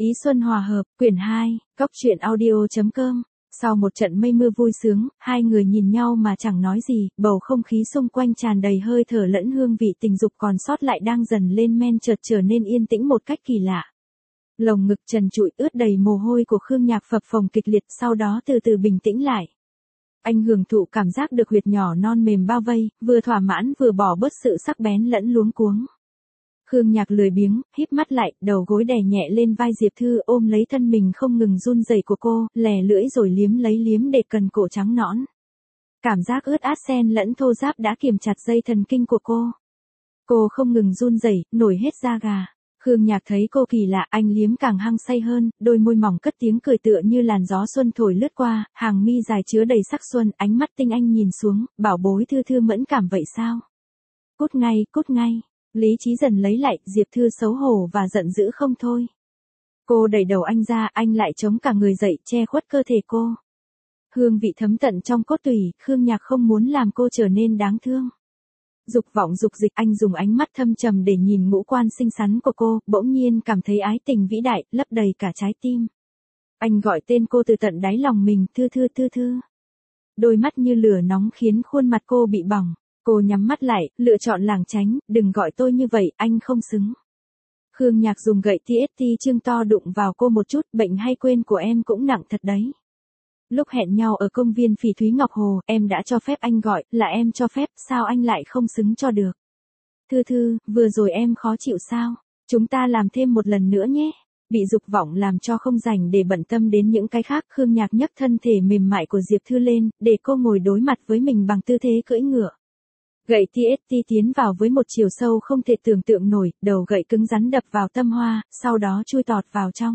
Ý xuân hòa hợp, quyển 2, Cốc truyện audio.com. Sau một trận mây mưa vui sướng, hai người nhìn nhau mà chẳng nói gì, bầu không khí xung quanh tràn đầy hơi thở lẫn hương vị tình dục còn sót lại đang dần lên men chợt trở nên yên tĩnh một cách kỳ lạ. Lồng ngực trần trụi ướt đầy mồ hôi của Khương Nhạc phập phồng kịch liệt, sau đó từ từ bình tĩnh lại. Anh hưởng thụ cảm giác được huyệt nhỏ non mềm bao vây, vừa thỏa mãn vừa bỏ bớt sự sắc bén lẫn luống cuống. Khương Nhạc lười biếng, híp mắt lại, đầu gối đè nhẹ lên vai Diệp Thư, ôm lấy thân mình không ngừng run rẩy của cô, lè lưỡi rồi liếm để cần cổ trắng nõn. Cảm giác ướt át xen lẫn thô ráp đã kiềm chặt dây thần kinh của cô. Cô không ngừng run rẩy, nổi hết da gà. Khương Nhạc thấy cô kỳ lạ, anh liếm càng hăng say hơn, đôi môi mỏng cất tiếng cười tựa như làn gió xuân thổi lướt qua, hàng mi dài chứa đầy sắc xuân, ánh mắt tinh anh nhìn xuống, bảo bối Thư Thư mẫn cảm vậy sao? Cút ngay, cút ngay. Lý trí dần lấy lại, Diệp Thư xấu hổ và giận dữ không thôi. Cô đẩy đầu anh ra, anh lại chống cả người dậy, che khuất cơ thể cô. Hương vị thấm tận trong cốt tủy, Khương Nhạc không muốn làm cô trở nên đáng thương. Dục vọng dục dịch, anh dùng ánh mắt thâm trầm để nhìn ngũ quan xinh xắn của cô, bỗng nhiên cảm thấy ái tình vĩ đại, lấp đầy cả trái tim. Anh gọi tên cô từ tận đáy lòng mình, Thư Thư Thư Thư. Đôi mắt như lửa nóng khiến khuôn mặt cô bị bỏng. Cô nhắm mắt lại, lựa chọn lảng tránh, đừng gọi tôi như vậy, anh không xứng. Khương Nhạc dùng gậy TST chương to đụng vào cô một chút, bệnh hay quên của em cũng nặng thật đấy. Lúc hẹn nhau ở công viên Phỉ Thúy Ngọc Hồ, em đã cho phép anh gọi, là em cho phép, sao anh lại không xứng cho được? Thư Thư, vừa rồi em khó chịu sao? Chúng ta làm thêm một lần nữa nhé. Bị dục vọng làm cho không rảnh để bận tâm đến những cái khác, Khương Nhạc nhấc thân thể mềm mại của Diệp Thư lên, để cô ngồi đối mặt với mình bằng tư thế cưỡi ngựa. Gậy TST tiến vào với một chiều sâu không thể tưởng tượng nổi, đầu gậy cứng rắn đập vào tâm hoa, sau đó chui tọt vào trong.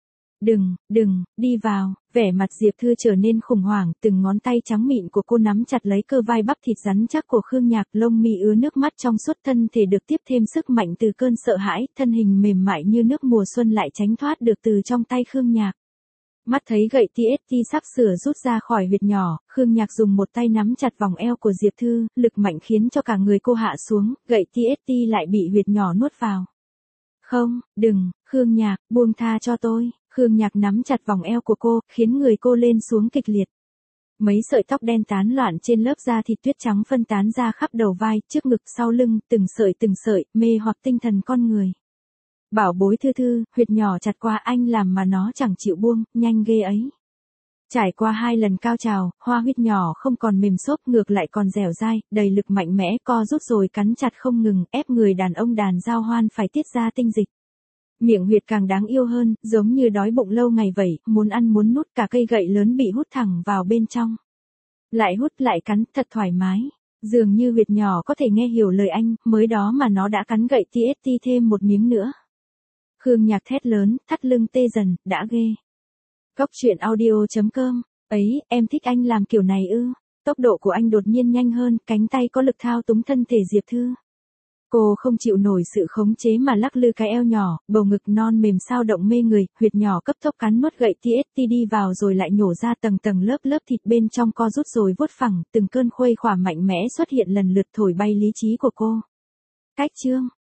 Đừng, đi vào, vẻ mặt Diệp Thư trở nên khủng hoảng, từng ngón tay trắng mịn của cô nắm chặt lấy cơ vai bắp thịt rắn chắc của Khương Nhạc, lông mi ứa nước mắt trong suốt, thân thể được tiếp thêm sức mạnh từ cơn sợ hãi, thân hình mềm mại như nước mùa xuân lại tránh thoát được từ trong tay Khương Nhạc. Mắt thấy gậy TST sắp sửa rút ra khỏi huyệt nhỏ, Khương Nhạc dùng một tay nắm chặt vòng eo của Diệp Thư, lực mạnh khiến cho cả người cô hạ xuống, gậy TST lại bị huyệt nhỏ nuốt vào. Không, đừng, Khương Nhạc, buông tha cho tôi. Khương Nhạc nắm chặt vòng eo của cô, khiến người cô lên xuống kịch liệt. Mấy sợi tóc đen tán loạn trên lớp da thịt tuyết trắng phân tán ra khắp đầu vai, trước ngực, sau lưng, từng sợi, mê hoặc tinh thần con người. Bảo bối Thư Thư, huyệt nhỏ chặt qua anh làm mà nó chẳng chịu buông, nhanh ghê ấy. Trải qua 2 lần cao trào, hoa huyệt nhỏ không còn mềm xốp, ngược lại còn dẻo dai, đầy lực mạnh mẽ, co rút rồi cắn chặt không ngừng, ép người đàn ông đàn giao hoan phải tiết ra tinh dịch. Miệng huyệt càng đáng yêu hơn, giống như đói bụng lâu ngày vậy, muốn ăn muốn nút, cả cây gậy lớn bị hút thẳng vào bên trong. Lại hút lại cắn, thật thoải mái. Dường như huyệt nhỏ có thể nghe hiểu lời anh, mới đó mà nó đã cắn gậy TST thêm một miếng nữa. Khương Nhạc thét lớn, thắt lưng tê dần, đã ghê. Cốc truyện audio.com. Ấy, em thích anh làm kiểu này ư? Tốc độ của anh đột nhiên nhanh hơn, cánh tay có lực thao túng thân thể Diệp Thư. Cô không chịu nổi sự khống chế mà lắc lư cái eo nhỏ, bầu ngực non mềm sao động mê người, huyệt nhỏ cấp tốc cắn nuốt gậy TST đi vào rồi lại nhổ ra tầng lớp thịt bên trong, co rút rồi vuốt phẳng, từng cơn khuây khỏa mạnh mẽ xuất hiện lần lượt thổi bay lý trí của cô. Cách chương